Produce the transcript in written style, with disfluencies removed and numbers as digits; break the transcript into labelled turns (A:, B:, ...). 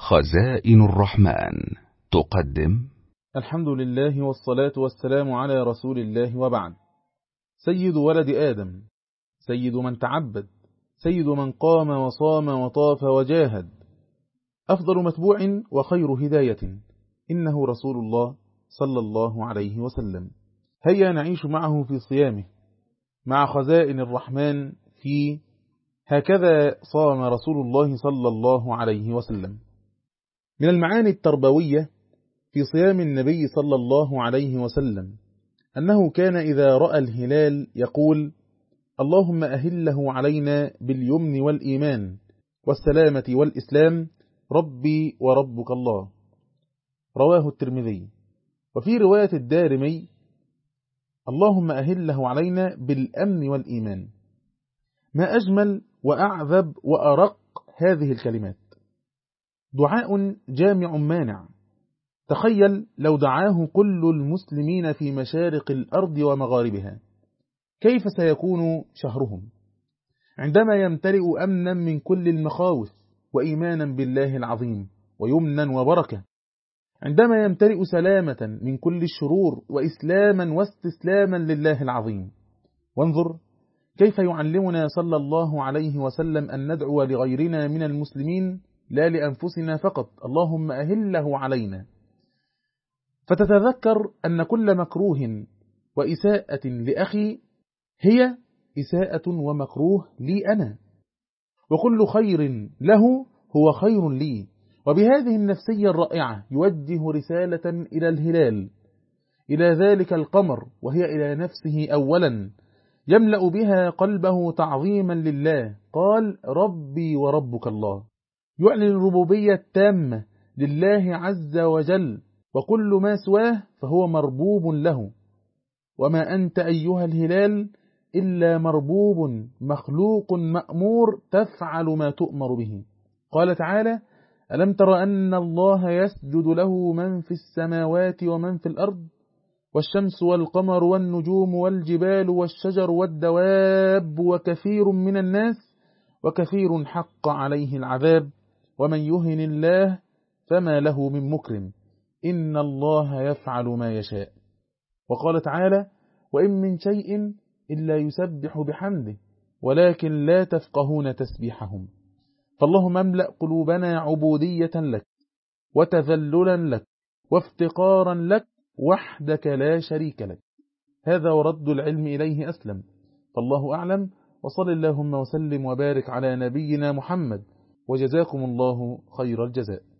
A: خزائن الرحمن تقدم.
B: الحمد لله والصلاة والسلام على رسول الله، وبعد. سيد ولد آدم، سيد من تعبد، سيد من قام وصام وطاف وجاهد، أفضل متبوع وخير هداية، إنه رسول الله صلى الله عليه وسلم. هيا نعيش معه في صيامه مع خزائن الرحمن في هكذا صام رسول الله صلى الله عليه وسلم. من المعاني التربوية في صيام النبي صلى الله عليه وسلم أنه كان إذا رأى الهلال يقول: اللهم أهله علينا باليمن والإيمان والسلامة والإسلام، ربي وربك الله. رواه الترمذي. وفي رواية الدارمي: اللهم أهله علينا بالأمن والإيمان. ما أجمل وأعذب وأرق هذه الكلمات، دعاء جامع مانع. تخيل لو دعاه كل المسلمين في مشارق الأرض ومغاربها، كيف سيكون شهرهم عندما يمتلئ أمنا من كل المخاوف وإيمانا بالله العظيم ويمنا وبركة، عندما يمتلئ سلامة من كل الشرور وإسلاما واستسلاما لله العظيم. وانظر كيف يعلمنا صلى الله عليه وسلم أن ندعو لغيرنا من المسلمين لا لأنفسنا فقط: اللهم أهله علينا. فتتذكر أن كل مكروه وإساءة لأخي هي إساءة ومكروه لي أنا، وكل خير له هو خير لي. وبهذه النفسية الرائعة يوجه رسالة إلى الهلال، إلى ذلك القمر، وهي إلى نفسه أولا، يملأ بها قلبه تعظيما لله. قال: ربي وربك الله. يعلن الربوبية التامة لله عز وجل، وكل ما سواه فهو مربوب له. وما أنت أيها الهلال إلا مربوب مخلوق مأمور تفعل ما تؤمر به. قال تعالى: ألم تر أن الله يسجد له من في السماوات ومن في الأرض، والشمس والقمر والنجوم والجبال والشجر والدواب وكثير من الناس، وكثير حق عليه العذاب، ومن يهن الله فما له من مكرم، إن الله يفعل ما يشاء. وقال تعالى: وإن من شيء إلا يسبح بحمده ولكن لا تفقهون تسبيحهم. فاللهم املأ قلوبنا عبودية لك وتذللا لك وافتقارا لك وحدك لا شريك لك. هذا ورد العلم إليه أسلم. فالله أعلم، وصل اللهم وسلم وبارك على نبينا محمد، وجزاكم الله خير الجزاء.